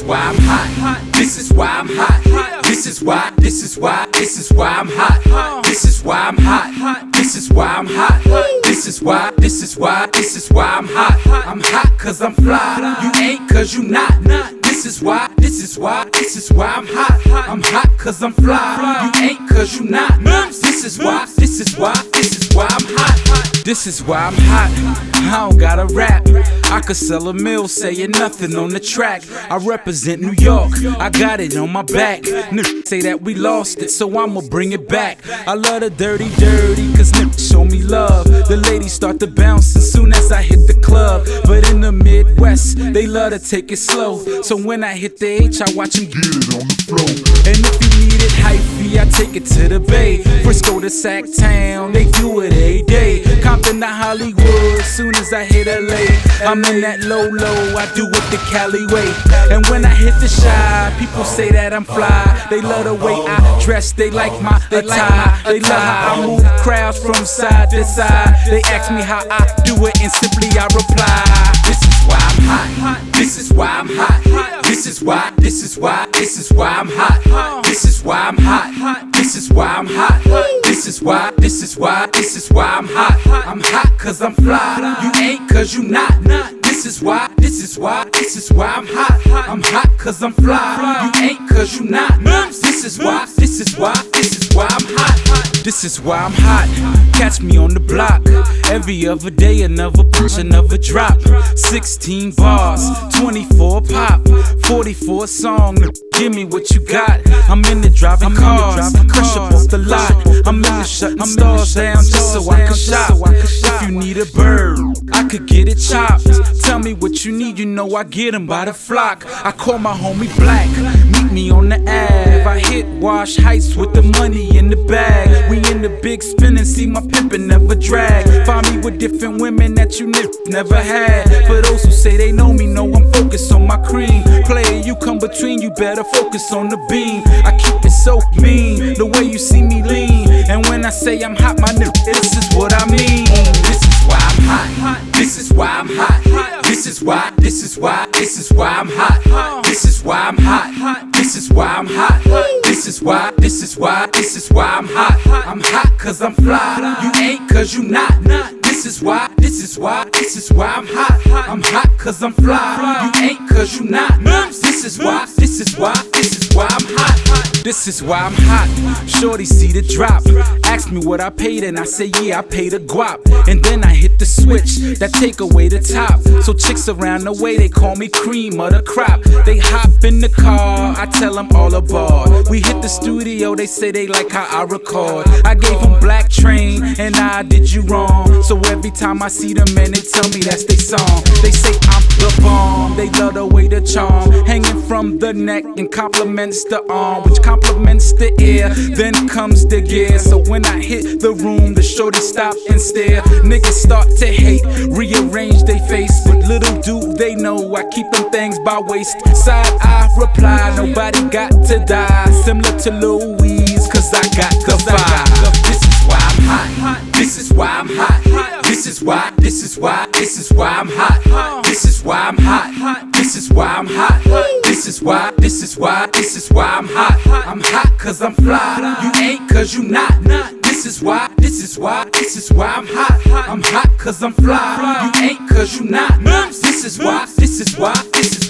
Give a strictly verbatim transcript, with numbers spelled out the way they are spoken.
why I'm hot. This is why I'm hot. This is why, this is why, this is why I'm hot. This is why I'm hot. This is why I'm hot. This is why, this is why, this is why I'm hot. I'm hot cause I'm fly. You ain't cause you not. This is why, this is why, this is why I'm hot. I'm hot cause I'm fly. You ain't cause you not. This is why, this is why, this is why I'm hot. This is why I'm hot. I don't gotta rap. I could sell a mill saying nothing on the track. I represent New York, I got it on my back. Niggas say that we lost it, so I'ma bring it back. I love the dirty dirty, cause niggas show me love. The ladies start to bounce as soon as I hit the club. But in the Midwest, they love to take it slow. So when I hit the H, I watch them get it on the floor. And if you need it hypey, I take it to the Bay. Frisco to Sac Town, they do it every day. Compton to Hollywood, soon as I hit L A, I'm in that low low, I do it the Cali way. And when I hit the Shy, people say that I'm fly. They love the way I dress, they like my attire. They love how I move crowds from side to side. They ask me how I do it and simply I reply, this is why I'm hot. This is why I'm hot. This is why, this is why, this is why I'm hot. This is why I'm hot. This is why I'm hot. This is why, this is why, this is why I'm hot. I'm hot cause I'm fly. You ain't cause you not. This is why, this is why, this is why I'm hot. I'm hot cause I'm fly. You ain't cause you not. This is why, this is why, this is why I'm hot. This is why I'm hot. Catch me on the block. Every other day another push, another drop. Sixteen bars, twenty-four pop, forty-four song. Give me what you got. I'm in the driving cars, crush up off the lot. I'm in the shutting stars down just so I can shop. If you need a bird, I could get it chopped. Tell me what you need, you know I get them by the flock. I call my homie Black, meet me on the Ave. I hit Wash Heights with the money in the bag. We in the big spin and see my pimpin' never drag. Find me with different women that you never had. For those who say they know me, know I'm focused on my cream. Player, you come between, you better focus on the beam. I keep it so mean, the way you see me lean. And when I say I'm hot, my nigga, this is what I mean. This is why I'm hot. This is why I'm hot. This is why, this is why, this is why I'm hot. This is why I'm hot. This is why I'm hot. This is why, this is why, this is why I'm hot. I'm hot cause I'm fly. You ain't cause you not. This is why, this is why, this is why I'm hot. I'm hot cause I'm fly. You ain't cause you not. This is why, this is why, this is why I'm hot. This is why I'm hot. Shorty see the drop. Ask me what I paid and I say yeah, I paid a guap. And then I hit the switch that take away the top. So chicks around the way, they call me cream of the crop. They hop in the car, I tell them all aboard. We hit the studio, they say they like how I record. I gave them Black Train and I did you wrong. So every time I see them, man, they tell me that's their song. They say I'm the bomb, they love the way the charm hanging from the neck and compliments the arm, which compliments the ear. Then comes the gear. So when I hit the room, the shorty stop and stare. Niggas start to hate, rearrange they face. But little do they know I keep them things by waist. Side I reply, nobody got to die. Similar to Louise, cause I got the vibe. This is why I'm hot. This is why I'm hot. This is why, this is why, this is why I'm hot. This is why I'm hot. This is why I'm hot. This is why, this is why, this is why I'm hot. I'm hot cause I'm fly. You ain't cause you not. This is why, this is why, this is why I'm hot. I'm hot cause I'm fly. You ain't cause you not. This is why, this is why, this is